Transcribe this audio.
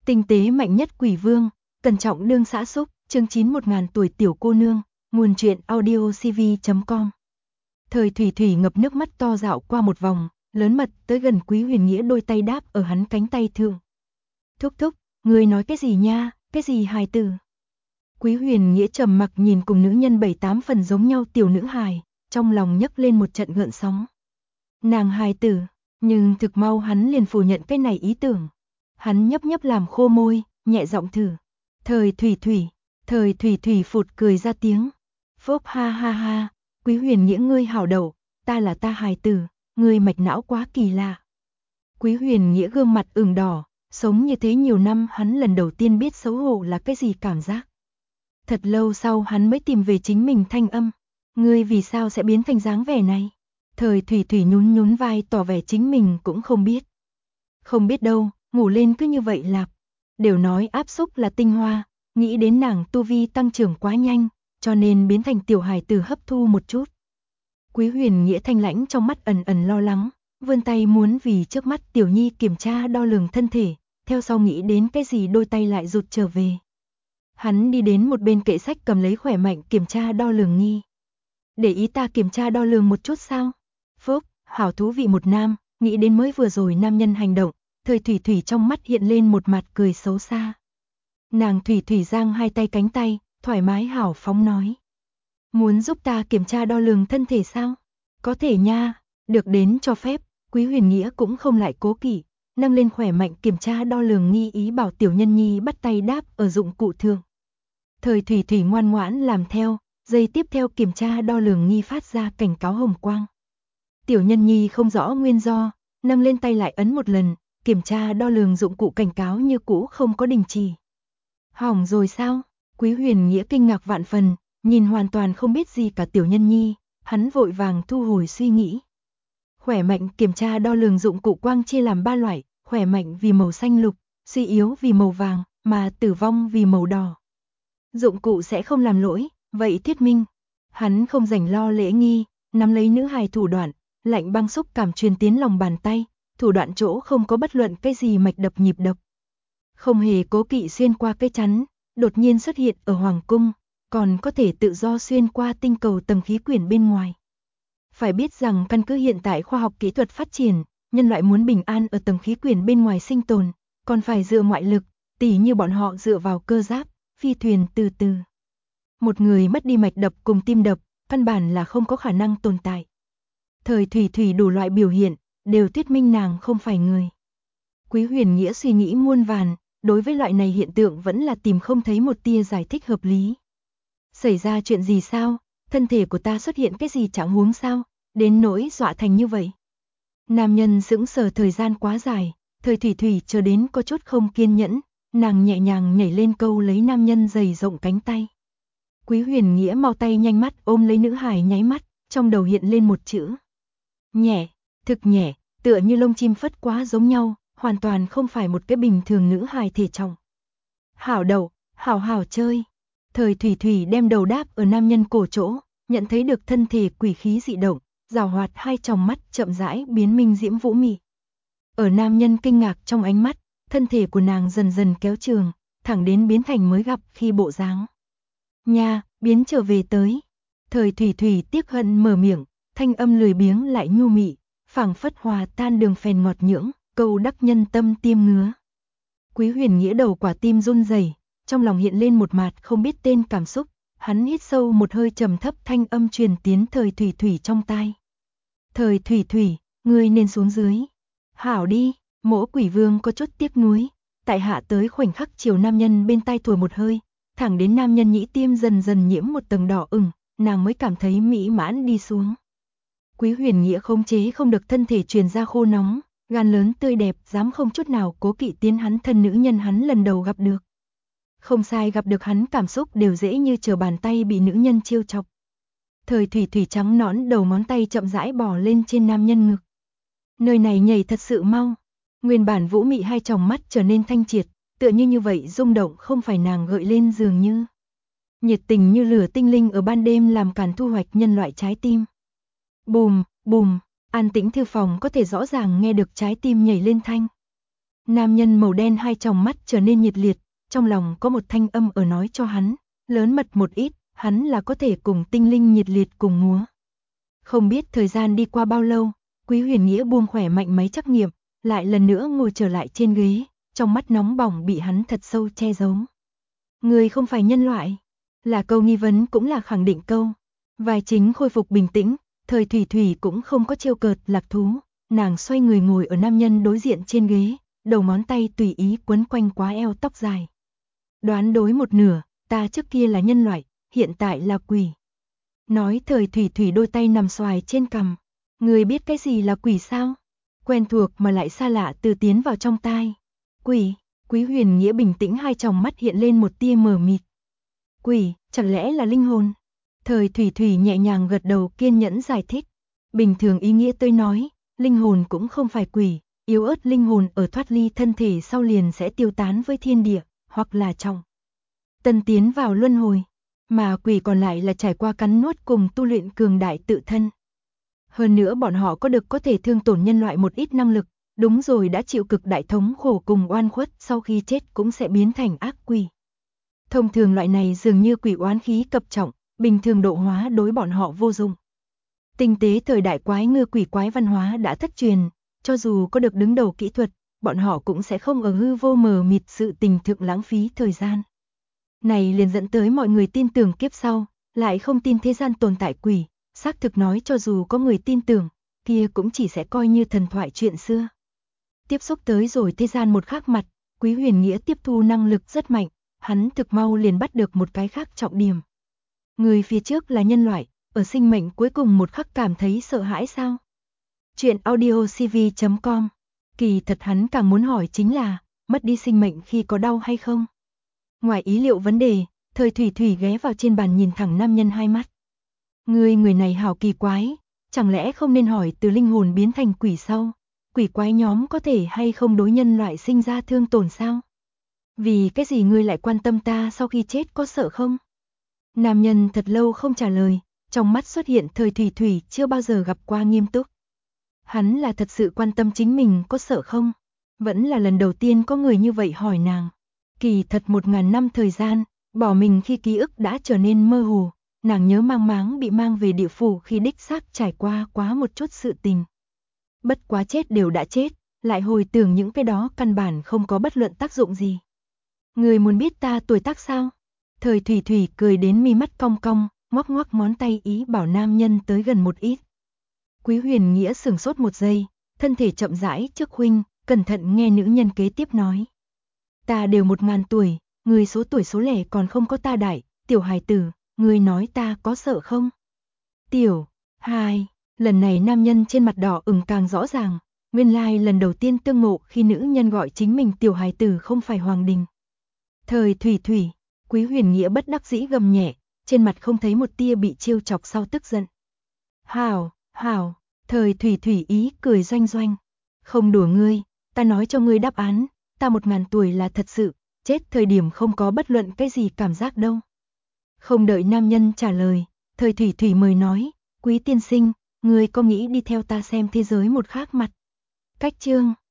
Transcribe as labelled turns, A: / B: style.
A: Tinh tế mạnh nhất quỷ vương, cẩn trọng đương xã xúc, chương 9 1000 tuổi tiểu cô nương, nguồn truyện audiocv.com. Thời Thủy Thủy ngập nước mắt to dạo qua một vòng, lớn mật tới gần Quý Huyền Nghĩa, đôi tay đáp ở hắn cánh tay thượng. Thúc thúc, ngươi nói cái gì nha, cái gì hài tử? Quý Huyền Nghĩa trầm mặc nhìn cùng nữ nhân 7-8 phần giống nhau tiểu nữ hài, trong lòng nhấc lên một trận gợn sóng. Nàng hài tử, nhưng thực mau hắn liền phủ nhận cái này ý tưởng. Hắn nhấp nhấp làm khô môi, nhẹ giọng thử. Thời Thủy Thủy phụt cười ra tiếng. Phốp ha ha ha, Quý Huyền Nghĩa ngươi hảo đầu, ta là ta hài tử, ngươi mạch não quá kỳ lạ. Quý Huyền Nghĩa gương mặt ửng đỏ, sống như thế nhiều năm hắn lần đầu tiên biết xấu hổ là cái gì cảm giác. Thật lâu sau hắn mới tìm về chính mình thanh âm. Ngươi vì sao sẽ biến thành dáng vẻ này? Thời Thủy Thủy nhún nhún vai tỏ vẻ chính mình cũng không biết. Không biết đâu, ngủ lên cứ như vậy lạp. Đều nói áp xúc là tinh hoa, nghĩ đến nàng tu vi tăng trưởng quá nhanh, cho nên biến thành tiểu hài tử hấp thu một chút. Quý Huyền Nghĩa thanh lãnh trong mắt ẩn ẩn lo lắng, vươn tay muốn vì trước mắt tiểu nhi kiểm tra đo lường thân thể, theo sau nghĩ đến cái gì đôi tay lại rụt trở về. Hắn đi đến một bên kệ sách cầm lấy khỏe mạnh kiểm tra đo lường nghi. Để ý ta kiểm tra đo lường một chút sao? Phúc, hảo thú vị một nam, nghĩ đến mới vừa rồi nam nhân hành động, Thời Thủy Thủy trong mắt hiện lên một mặt cười xấu xa. Nàng Thủy Thủy giang hai tay cánh tay, thoải mái hảo phóng nói. Muốn giúp ta kiểm tra đo lường thân thể sao? Có thể nha, được đến cho phép, Quý Huyền Nghĩa cũng không lại cố kỵ, nâng lên khỏe mạnh kiểm tra đo lường nghi, ý bảo tiểu nhân nhi bắt tay đáp ở dụng cụ thượng. Thời Thủy Thủy ngoan ngoãn làm theo, giây tiếp theo kiểm tra đo lường nghi phát ra cảnh cáo hồng quang. Tiểu nhân nhi không rõ nguyên do, nâng lên tay lại ấn một lần, kiểm tra đo lường dụng cụ cảnh cáo như cũ không có đình chỉ. Hỏng rồi sao? Quý Huyền Nghĩa kinh ngạc vạn phần, nhìn hoàn toàn không biết gì cả tiểu nhân nhi, hắn vội vàng thu hồi suy nghĩ. Khỏe mạnh kiểm tra đo lường dụng cụ quang chia làm 3 loại, khỏe mạnh vì màu xanh lục, suy yếu vì màu vàng, mà tử vong vì màu đỏ. Dụng cụ sẽ không làm lỗi, vậy thuyết minh. Hắn không rảnh lo lễ nghi, nắm lấy nữ hài thủ đoạn, lạnh băng xúc cảm truyền tiến lòng bàn tay, thủ đoạn chỗ không có bất luận cái gì mạch đập nhịp đập. Không hề cố kỵ xuyên qua cái chắn, đột nhiên xuất hiện ở hoàng cung, còn có thể tự do xuyên qua tinh cầu tầng khí quyển bên ngoài. Phải biết rằng căn cứ hiện tại khoa học kỹ thuật phát triển, nhân loại muốn bình an ở tầng khí quyển bên ngoài sinh tồn, còn phải dựa ngoại lực, tỉ như bọn họ dựa vào cơ giáp, phi thuyền từ từ. Một người mất đi mạch đập cùng tim đập, căn bản là không có khả năng tồn tại. Thời Thủy Thủy đủ loại biểu hiện, đều thuyết minh nàng không phải người. Quý Huyền Nghĩa suy nghĩ muôn vàn, đối với loại này hiện tượng vẫn là tìm không thấy một tia giải thích hợp lý. Xảy ra chuyện gì sao? Thân thể của ta xuất hiện cái gì trạng huống sao? Đến nỗi dọa thành như vậy. Nam nhân sững sờ thời gian quá dài, Thời Thủy Thủy chờ đến có chút không kiên nhẫn, nàng nhẹ nhàng nhảy lên câu lấy nam nhân dày rộng cánh tay. Quý Huyền Nghĩa mau tay nhanh mắt ôm lấy nữ hài nháy mắt, trong đầu hiện lên một chữ. Nhẹ, thực nhẹ, tựa như lông chim phất quá giống nhau, hoàn toàn không phải một cái bình thường nữ hài thể trọng. Hảo đầu, hảo hảo chơi. Thời Thủy Thủy đem đầu đáp ở nam nhân cổ chỗ, nhận thấy được thân thể quỷ khí dị động, giảo hoạt hai tròng mắt chậm rãi biến minh diễm vũ mị. Ở nam nhân kinh ngạc trong ánh mắt, thân thể của nàng dần dần kéo trường, thẳng đến biến thành mới gặp khi bộ dáng. Nha, biến trở về tới. Thời Thủy Thủy tiếc hận mở miệng, thanh âm lười biếng lại nhu mị, phảng phất hòa tan đường phèn ngọt nhưỡng, câu đắc nhân tâm tim ngứa. Quý Huyền Nghĩa đầu quả tim run rẩy, trong lòng hiện lên một mạt không biết tên cảm xúc, hắn hít sâu một hơi trầm thấp, thanh âm truyền tiến Thời Thủy Thủy trong tai. Thời Thủy Thủy, ngươi nên xuống dưới. Hảo đi, Mỗ Quỷ Vương có chút tiếc nuối, tại hạ tới khoảnh khắc chiều nam nhân bên tai thổi một hơi, thẳng đến nam nhân nhĩ tim dần dần nhiễm một tầng đỏ ửng, nàng mới cảm thấy mỹ mãn đi xuống. Quý Huyền Nghĩa khống chế không được thân thể truyền ra khô nóng, gan lớn tươi đẹp, dám không chút nào cố kỵ tiến hắn thân nữ nhân hắn lần đầu gặp được. Không sai, gặp được hắn cảm xúc đều dễ như trở bàn tay bị nữ nhân trêu chọc. Thời Thủy Thủy trắng nõn đầu ngón tay chậm rãi bò lên trên nam nhân ngực. Nơi này nhảy thật sự mau. Nguyên bản vũ mị hai tròng mắt trở nên thanh triệt, tựa như vậy rung động không phải nàng gợi lên dường như. Nhiệt tình như lửa tinh linh ở ban đêm làm càn thu hoạch nhân loại trái tim. Bùm, bùm, an tĩnh thư phòng có thể rõ ràng nghe được trái tim nhảy lên thanh. Nam nhân màu đen hai tròng mắt trở nên nhiệt liệt, trong lòng có một thanh âm ở nói cho hắn, lớn mật một ít, hắn là có thể cùng tinh linh nhiệt liệt cùng múa. Không biết thời gian đi qua bao lâu, Quý Huyền Nghĩa buông khỏe mạnh máy trắc nghiệm, lại lần nữa ngồi trở lại trên ghế, trong mắt nóng bỏng bị hắn thật sâu che giấu. Người không phải nhân loại, là câu nghi vấn cũng là khẳng định câu. Vai chính khôi phục bình tĩnh, Thời Thủy Thủy cũng không có trêu cợt lạc thú, nàng xoay người ngồi ở nam nhân đối diện trên ghế, đầu ngón tay tùy ý quấn quanh quá eo tóc dài. Đoán đối một nửa, ta trước kia là nhân loại, hiện tại là quỷ. Nói Thời Thủy Thủy đôi tay nằm xoài trên cằm. Người biết cái gì là quỷ sao? Quen thuộc mà lại xa lạ từ tiến vào trong tai. Quỷ, Quý Huyền Nghĩa bình tĩnh hai tròng mắt hiện lên một tia mờ mịt. Quỷ, chẳng lẽ là linh hồn? Thời Thủy Thủy nhẹ nhàng gật đầu kiên nhẫn giải thích. Bình thường ý nghĩa tôi nói, linh hồn cũng không phải quỷ, yếu ớt linh hồn ở thoát ly thân thể sau liền sẽ tiêu tán với thiên địa, hoặc là trong tân tiến vào luân hồi, mà quỷ còn lại là trải qua cắn nuốt cùng tu luyện cường đại tự thân. Hơn nữa bọn họ có thể thương tổn nhân loại một ít năng lực, đúng rồi đã chịu cực đại thống khổ cùng oan khuất sau khi chết cũng sẽ biến thành ác quỷ. Thông thường loại này dường như quỷ oán khí cập trọng, bình thường độ hóa đối bọn họ vô dụng. Tinh tế thời đại quái ngư quỷ quái văn hóa đã thất truyền, cho dù có được đứng đầu kỹ thuật, bọn họ cũng sẽ không ở hư vô mờ mịt sự tình thượng lãng phí thời gian. Này liền dẫn tới mọi người tin tưởng kiếp sau, lại không tin thế gian tồn tại quỷ, xác thực nói cho dù có người tin tưởng, kia cũng chỉ sẽ coi như thần thoại chuyện xưa. Tiếp xúc tới rồi thế gian một khác mặt, Quý Huyền Nghĩa tiếp thu năng lực rất mạnh, hắn thực mau liền bắt được một cái khác trọng điểm. Người phía trước là nhân loại, ở sinh mệnh cuối cùng một khắc cảm thấy sợ hãi sao? Chuyện audiocv.com. Kỳ thật hắn càng muốn hỏi chính là, mất đi sinh mệnh khi có đau hay không? Ngoài ý liệu vấn đề, Thời Thủy Thủy ghé vào trên bàn nhìn thẳng nam nhân hai mắt. Người này hảo kỳ quái, chẳng lẽ không nên hỏi từ linh hồn biến thành quỷ sau, quỷ quái nhóm có thể hay không đối nhân loại sinh ra thương tổn sao? Vì cái gì ngươi lại quan tâm ta sau khi chết có sợ không? Nam nhân thật lâu không trả lời, trong mắt xuất hiện Thời Thủy Thủy chưa bao giờ gặp qua nghiêm túc. Hắn là thật sự quan tâm chính mình có sợ không? Vẫn là lần đầu tiên có người như vậy hỏi nàng. Kỳ thật 1000 năm thời gian, bỏ mình khi ký ức đã trở nên mơ hồ, nàng nhớ mang máng bị mang về địa phủ khi đích xác trải qua quá một chút sự tình. Bất quá chết đều đã chết, lại hồi tưởng những cái đó căn bản không có bất luận tác dụng gì. Người muốn biết ta tuổi tác sao? Thời Thủy Thủy cười đến mi mắt cong cong, ngoắc ngoắc ngón tay ý bảo nam nhân tới gần một ít. Quý Huyền Nghĩa sửng sốt một giây, thân thể chậm rãi trước huynh, cẩn thận nghe nữ nhân kế tiếp nói. Ta đều 1000 tuổi, người số tuổi số lẻ còn không có ta đại, tiểu hài tử, người nói ta có sợ không? Tiểu, hài, lần này nam nhân trên mặt đỏ ửng càng rõ ràng, nguyên lai lần đầu tiên tương ngộ khi nữ nhân gọi chính mình tiểu hài tử không phải Hoàng Đình. Thời Thủy Thủy, Quý Huyền Nghĩa bất đắc dĩ gầm nhẹ, trên mặt không thấy một tia bị trêu chọc sau tức giận. Hảo, hảo, Thời Thủy Thủy ý cười doanh doanh. Không đùa ngươi, ta nói cho ngươi đáp án, ta 1000 tuổi là thật sự, chết thời điểm không có bất luận cái gì cảm giác đâu. Không đợi nam nhân trả lời, Thời Thủy Thủy mời nói, Quý tiên sinh, ngươi có nghĩ đi theo ta xem thế giới một khác mặt? Cách chương